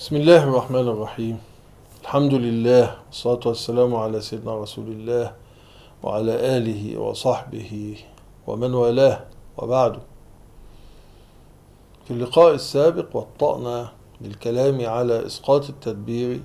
بسم الله الرحمن الرحيم. الحمد لله والصلاة والسلام على سيدنا رسول الله وعلى آله وصحبه ومن والاه، وبعد. في اللقاء السابق وطأنا للكلام على إسقاط التدبير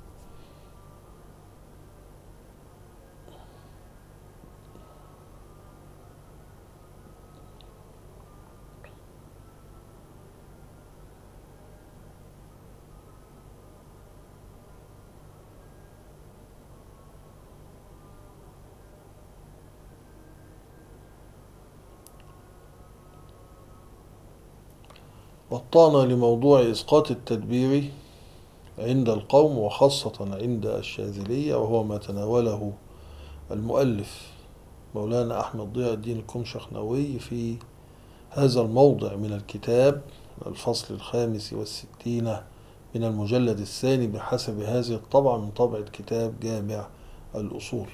وطأنا لموضوع إسقاط التدبير عند القوم وخاصة عند الشاذلية، وهو ما تناوله المؤلف مولانا أحمد ضياء الدين الكمشخنوي في هذا الموضع من الكتاب، الفصل 65 من المجلد الثاني بحسب هذه الطبعة من طبعة كتاب جامع الأصول.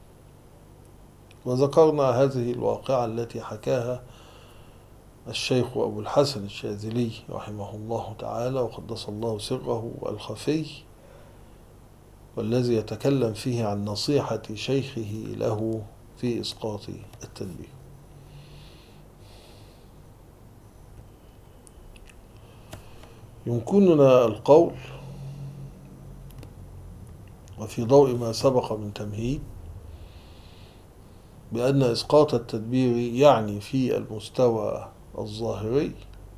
وذكرنا هذه الواقعة التي حكاها الشيخ أبو الحسن الشاذلي رحمه الله تعالى وقدس الله سره الخفي، والذي يتكلم فيه عن نصيحة شيخه له في إسقاط التدبير. يمكننا القول وفي ضوء ما سبق من تمهيد بأن إسقاط التدبير يعني في المستوى الظاهري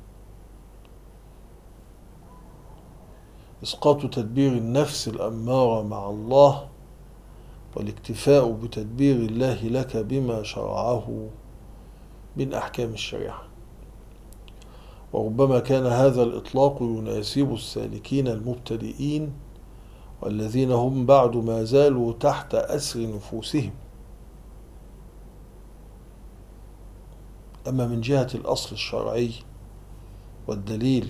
إسقاط تدبير النفس الأمارة مع الله والاكتفاء بتدبير الله لك بما شرعه من أحكام الشريعة. وربما كان هذا الإطلاق يناسب السالكين المبتدئين والذين هم بعد ما زالوا تحت أسر نفوسهم. أما من جهة الأصل الشرعي والدليل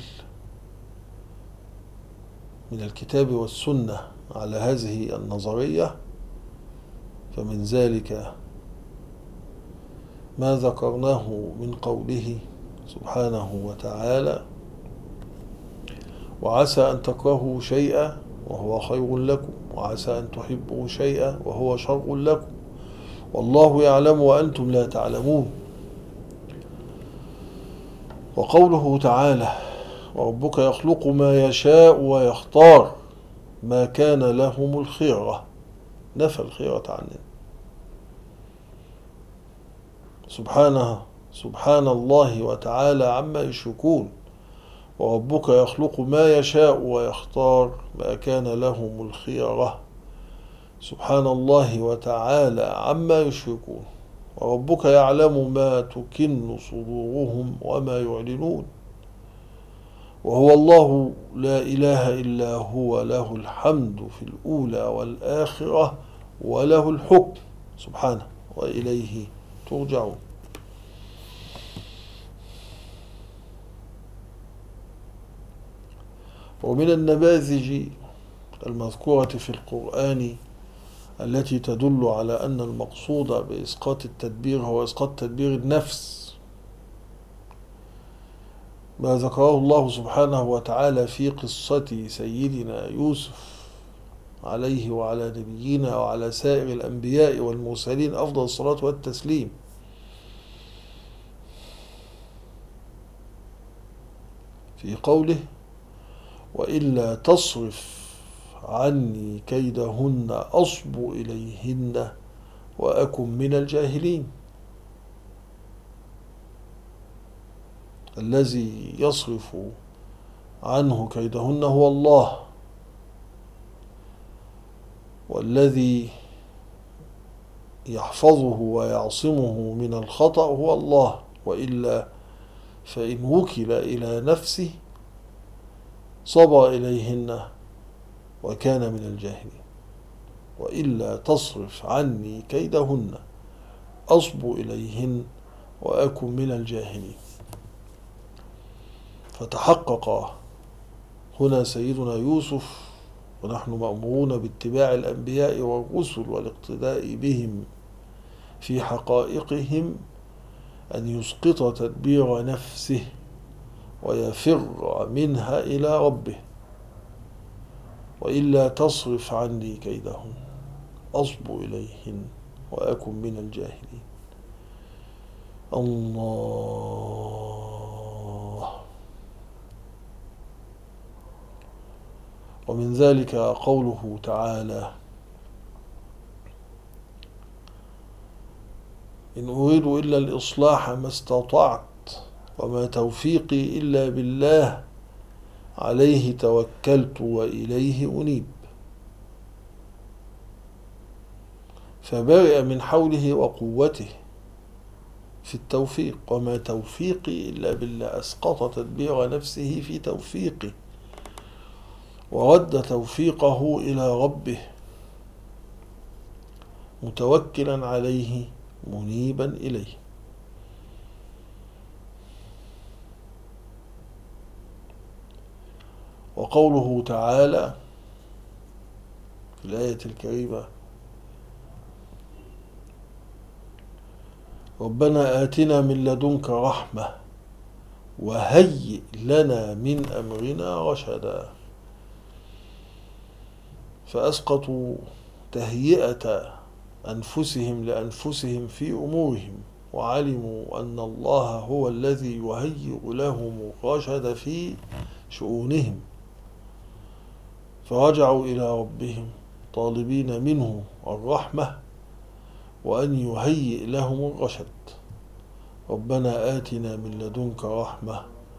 من الكتاب والسنة على هذه النظرية، فمن ذلك ما ذكرناه من قوله سبحانه وتعالى: وعسى أن تكرهوا شيئا وهو خير لكم، وعسى أن تحبوا شيئا وهو شر لكم، والله يعلم وأنتم لا تعلمون. وقوله تعالى: وربك يخلق ما يشاء ويختار ما كان لهم الخيرة، نفى الخيرة عننا سبحان الله وتعالى عما يشركون. وربك يخلق ما يشاء ويختار ما كان لهم الخيرة، سبحان الله وتعالى عما يشركون. وربك يعلم ما تكن صدورهم وما يعلنون، وهو الله لا إله إلا هو، له الحمد في الأولى والآخرة وله الحكم سبحانه وإليه ترجعون. ومن النماذج المذكورة في القرآن التي تدل على أن المقصود بإسقاط التدبير هو إسقاط تدبير النفس ما ذكره الله سبحانه وتعالى في قصة سيدنا يوسف عليه وعلى نبينا وعلى سائر الأنبياء والمرسلين أفضل الصلاة والتسليم، في قوله: وإلا تصرف عني كيدهن أصب إليهن وأكن من الجاهلين. الذي يصرف عنه كيدهن هو الله، والذي يحفظه ويعصمه من الخطأ هو الله، وإلا فإن وكل إلى نفسه صبى إليهن وكان من الجاهلين. وإلا تصرف عني كيدهن أصب إليهن وأكن من الجاهلين. فتحقق هنا سيدنا يوسف، ونحن مأمورون باتباع الأنبياء والرسل والاقتداء بهم في حقائقهم، أن يسقط تدبير نفسه ويفر منها إلى ربه، وإلا تصرف عني كيدهن أصب إليهن وأكن من الجاهلين. الله. ومن ذلك قوله تعالى: إن أريد إلا الإصلاح ما استطعت وما توفيقي إلا بالله عليه توكلت وإليه أنيب. فبرئ من حوله وقوته في التوفيق، وما توفيقي إلا بالله، أسقط تدبير نفسه في توفيقه ورد توفيقه إلى ربه متوكلا عليه منيبا إليه. وقوله تعالى في الآية الكريمة: ربنا آتنا من لدنك رحمة وهيئ لنا من أمرنا رشدا. فأسقطوا تهيئة أنفسهم لأنفسهم في أمورهم، وعلموا أن الله هو الذي يهيئ لهم الرشد في شؤونهم، فرجعوا إلى ربهم طالبين منه الرحمة وأن يهيئ لهم الرشد. ربنا آتنا من لدنك رحمة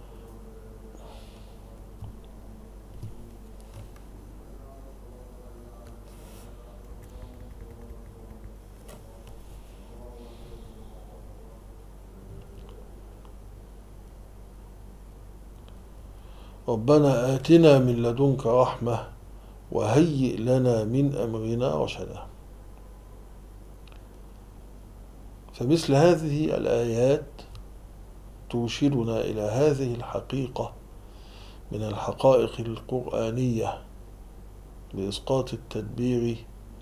ربنا آتنا من لدنك رحمة وهيئ لنا من أمرنا رشدا. فمثل هذه الآيات ترشدنا إلى هذه الحقيقة من الحقائق القرآنية لإسقاط التدبير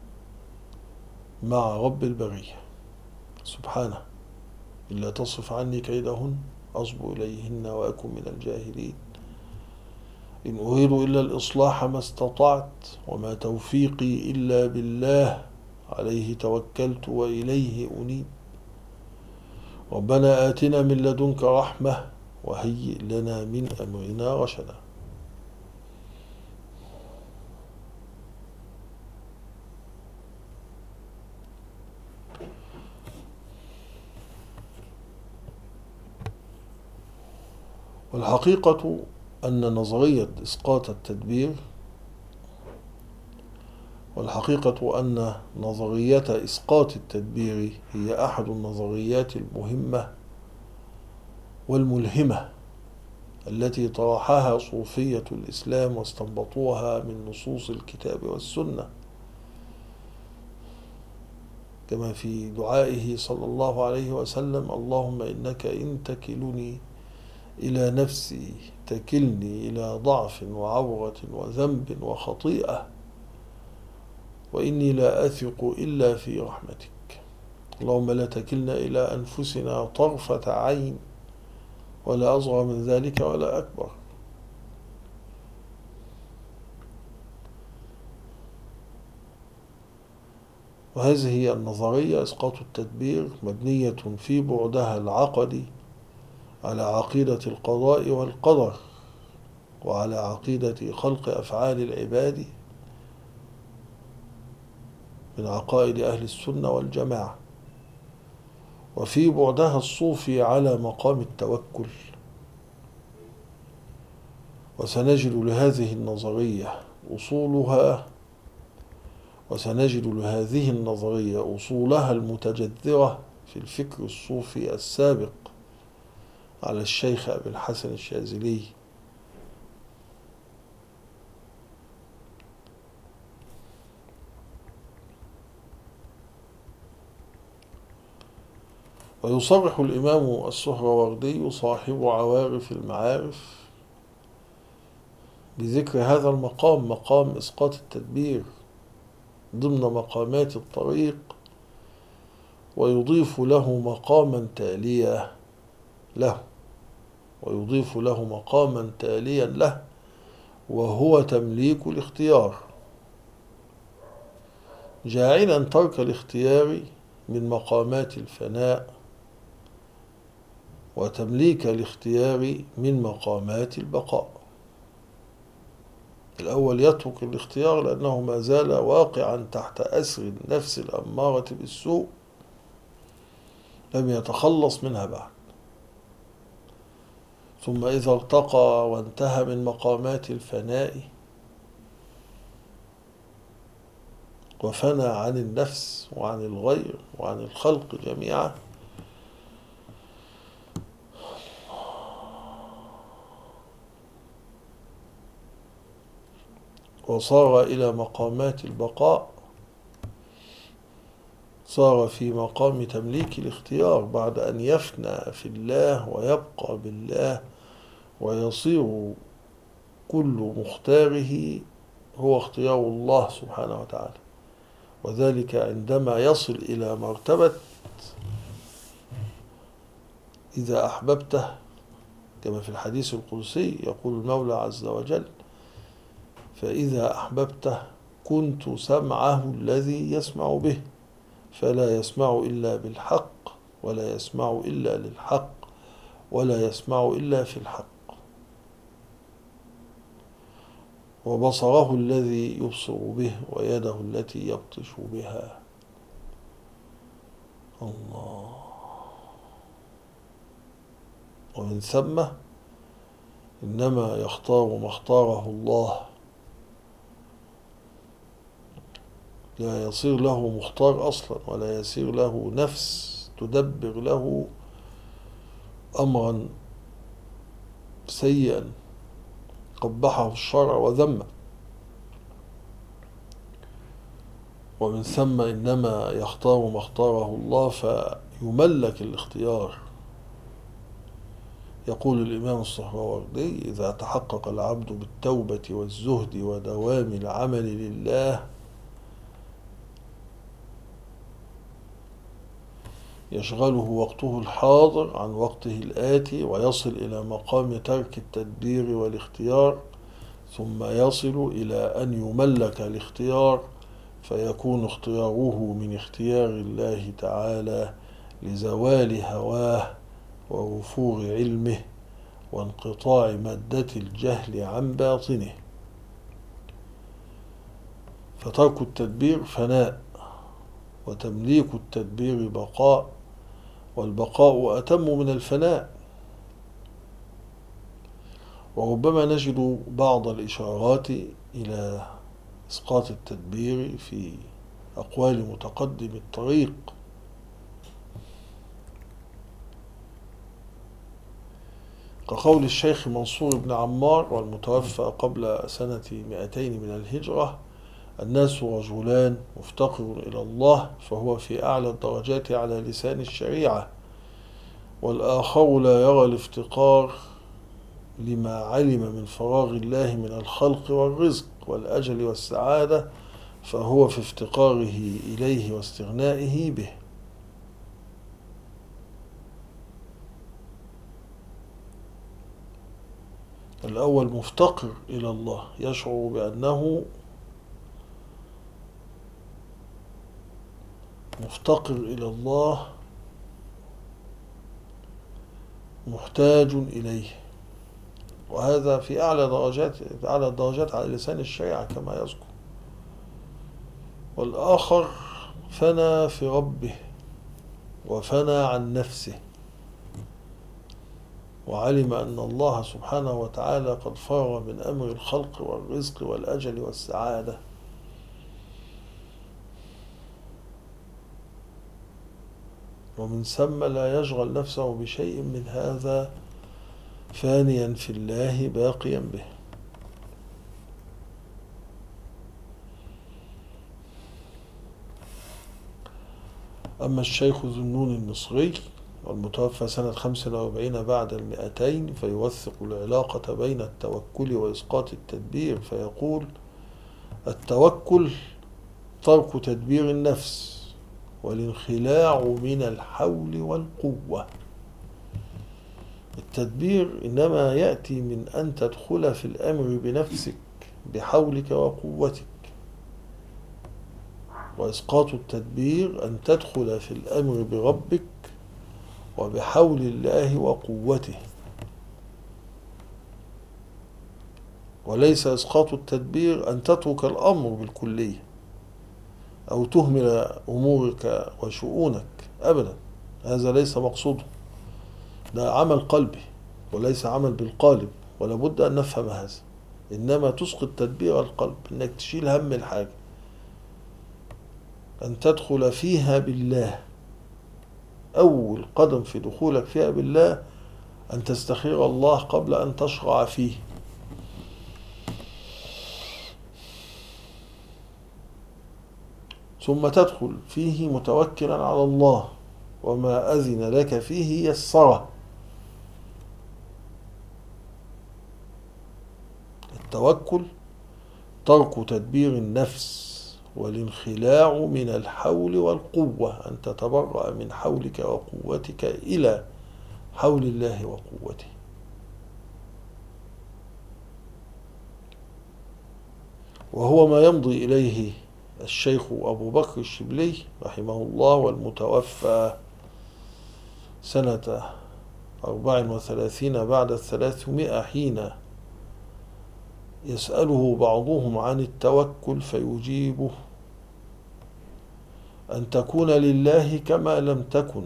مع رب البرية سبحانه: إلا تصرف عني كيدهن أصب إليهن وأكن من الجاهلين. إن أريد إلا الإصلاح ما استطعت وما توفيقي إلا بالله عليه توكلت وإليه أنيب. ربنا آتنا من لدنك رحمة وهيئ لنا من أمرنا رشدا. والحقيقة أن نظرية إسقاط التدبير هي أحد النظريات المهمة والملهمة التي طرحها صوفية الإسلام واستنبطوها من نصوص الكتاب والسنة، كما في دعائه صلى الله عليه وسلم: اللهم إنك إن تكلني إلى نفسي تكلني إلى ضعف وعورة وذنب وخطيئة، وإني لا أثق إلا في رحمتك. اللهم لا تكلنا إلى أنفسنا طرفة عين ولا أصغر من ذلك ولا أكبر. وهذه هي النظرية إسقاط التدبير، مبنية في بعدها العقدي على عقيدة القضاء والقدر، وعلى عقيدة خلق أفعال العباد من عقائد أهل السنة والجماعة، وفي بعدها الصوفي على مقام التوكل. وسنجد لهذه النظرية أصولها المتجذرة في الفكر الصوفي السابق على الشيخ أبي الحسن الشاذلي، ويصرح الإمام السهروردي صاحب عوارف المعارف بذكر هذا المقام، مقام إسقاط التدبير، ضمن مقامات الطريق، ويضيف له مقاما تاليا له، وهو تمليك الاختيار. جاعلا ترك الاختيار من مقامات الفناء وتمليك الاختيار من مقامات البقاء. الأول يترك الاختيار لأنه ما زال واقعا تحت أسر النفس الأمارة بالسوء، لم يتخلص منها بعد. ثم إذا ارتقى وانتهى من مقامات الفناء وفنى عن النفس وعن الغير وعن الخلق جميعا، وصار إلى مقامات البقاء، صار في مقام تمليك الاختيار بعد أن يفنى في الله ويبقى بالله، ويصير كل مختاره هو اختيار الله سبحانه وتعالى. وذلك عندما يصل إلى مرتبة إذا أحببته، كما في الحديث القدسي يقول المولى عز وجل: فإذا أحببته كنت سمعه الذي يسمع به، فلا يسمع إلا بالحق، ولا يسمع إلا للحق، ولا يسمع إلا في الحق، وبصره الذي يبصر به، ويده التي يبطش بها. الله. ومن ثم إنما يختار ما اختاره الله، لا يصير له مختار أصلا، ولا يصير له نفس تدبر له أمرا سيئا قبحه الشرع وذمه. ومن ثم إنما يختار ما اختاره الله فيملك الاختيار. يقول الإمام الصهروردي: إذا تحقق العبد بالتوبة والزهد ودوام العمل لله يشغله وقته الحاضر عن وقته الآتي، ويصل إلى مقام ترك التدبير والاختيار، ثم يصل إلى أن يملك الاختيار، فيكون اختياره من اختيار الله تعالى لزوال هواه ووفور علمه وانقطاع مادة الجهل عن باطنه. فترك التدبير فناء، وتمليك التدبير بقاء، والبقاء أتم من الفناء. وربما نجد بعض الإشارات إلى إسقاط التدبير في أقوال متقدم الطريق، كقول الشيخ منصور بن عمار والمتوفى قبل سنة 200 من الهجرة: الناس رجلان، مفتقر إلى الله فهو في أعلى الدرجات على لسان الشريعة، والآخر لا يرى الافتقار لما علم من فراغ الله من الخلق والرزق والأجل والسعادة، فهو في افتقاره إليه واستغنائه به. الأول مفتقر إلى الله، يشعر بأنه مفتقر إلى الله، محتاج إليه، وهذا في أعلى الدرجات على لسان الشريعة كما يذكر. والآخر فنى في ربه وفنى عن نفسه، وعلم أن الله سبحانه وتعالى قد فرغ من أمر الخلق والرزق والأجل والسعادة، ومن ثم لا يشغل نفسه بشيء من هذا، فانيا في الله باقيا به. أما الشيخ ذو النون المصري والمتوفى سنة 45 بعد 200 فيوثق العلاقة بين التوكل وإسقاط التدبير، فيقول: التوكل ترك تدبير النفس والانخلاع من الحول والقوة. التدبير إنما يأتي من أن تدخل في الأمر بنفسك بحولك وقوتك، وإسقاط التدبير أن تدخل في الأمر بربك وبحول الله وقوته، وليس إسقاط التدبير أن تترك الأمر بالكلية أو تهمل أمورك وشؤونك أبدا، هذا ليس مقصوده، ده عمل قلبي وليس عمل بالقالب، ولا بد أن نفهم هذا. إنما تسقط تدبير القلب، إنك تشيل هم الحاجة، أن تدخل فيها بالله. أول قدم في دخولك فيها بالله أن تستخير الله قبل أن تشرع فيه. ثم تدخل فيه متوكلا على الله، وما أذن لك فيه يسره. التوكل ترك تدبير النفس والانخلاع من الحول والقوة، أن تتبرأ من حولك وقوتك إلى حول الله وقوته. وهو ما يمضي إليه الشيخ أبو بكر الشبلي رحمه الله، والمتوفى سنة 34 بعد 300، حين يسأله بعضهم عن التوكل فيجيبه: أن تكون لله كما لم تكن،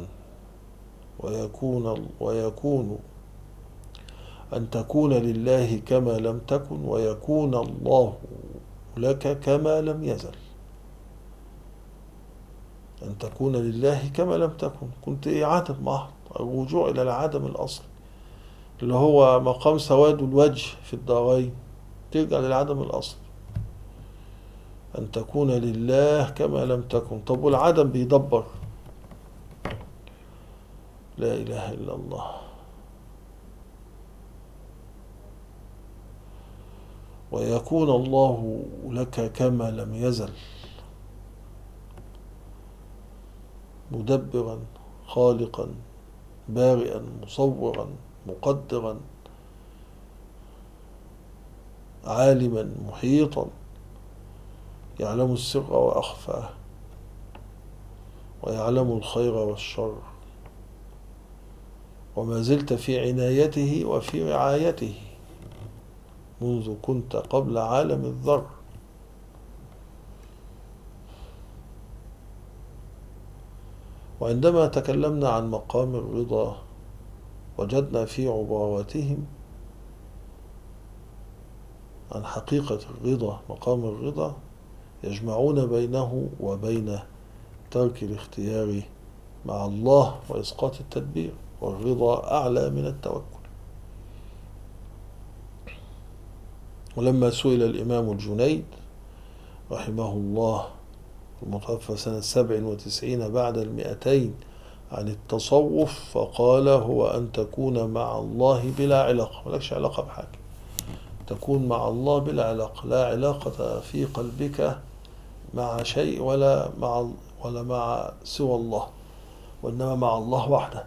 ويكون أن تكون لله كما لم تكن، ويكون الله لك كما لم يزل. أن تكون لله كما لم تكن، كنت عدم محض، الرجوع إلى العدم الأصلي اللي هو مقام سواد الوجه في الدارين، ترجع للعدم الأصلي. أن تكون لله كما لم تكن. طب والعدم بيدبر؟ لا إله إلا الله. ويكون الله لك كما لم يزل، مدبرا خالقا بارئا مصورا مقدرا عالما محيطا، يعلم السر وأخفاه، ويعلم الخير والشر، وما زلت في عنايته وفي رعايته منذ كنت قبل عالم الذر. وعندما تكلمنا عن مقام الرضا وجدنا في عباراتهم عن حقيقة الرضا، مقام الرضا، يجمعون بينه وبين ترك الاختيار مع الله وإسقاط التدبير، والرضا أعلى من التوكل. ولما سئل الإمام الجنيد رحمه الله المتوفى سنة 97 بعد 200 عن التصوف، فقال: هو أن تكون مع الله بلا علاقة، ملكش علاقة بحاجة، تكون مع الله بلا علاقة، لا علاقة في قلبك مع شيء ولا مع سوى الله، وإنما مع الله وحده.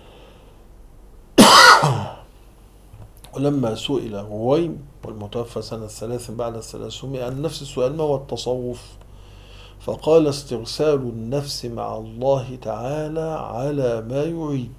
ولما سئل رويم والمتوفى سنة 3 بعد 300 عن نفس السؤال: ما هو التصوف؟ فقال: استرسال النفس مع الله تعالى على ما يريد.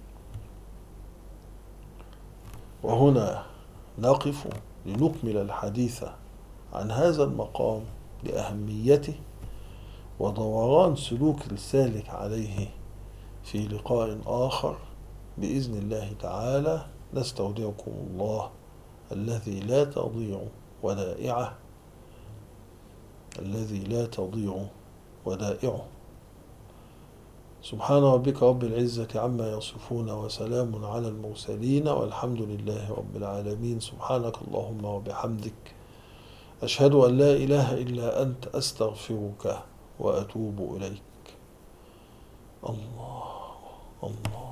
وهنا نقف لنكمل الحديث عن هذا المقام لأهميته ودوران سلوك السالك عليه في لقاء آخر بإذن الله تعالى. نستودعكم الله الذي لا تضيع ودائعه، الذي لا تضيع ودائعه. سبحان ربك رب العزة عما يصفون، وسلام على المرسلين، والحمد لله رب العالمين. سبحانك اللهم وبحمدك، أشهد أن لا إله إلا أنت، أستغفرك وأتوب إليك. الله الله.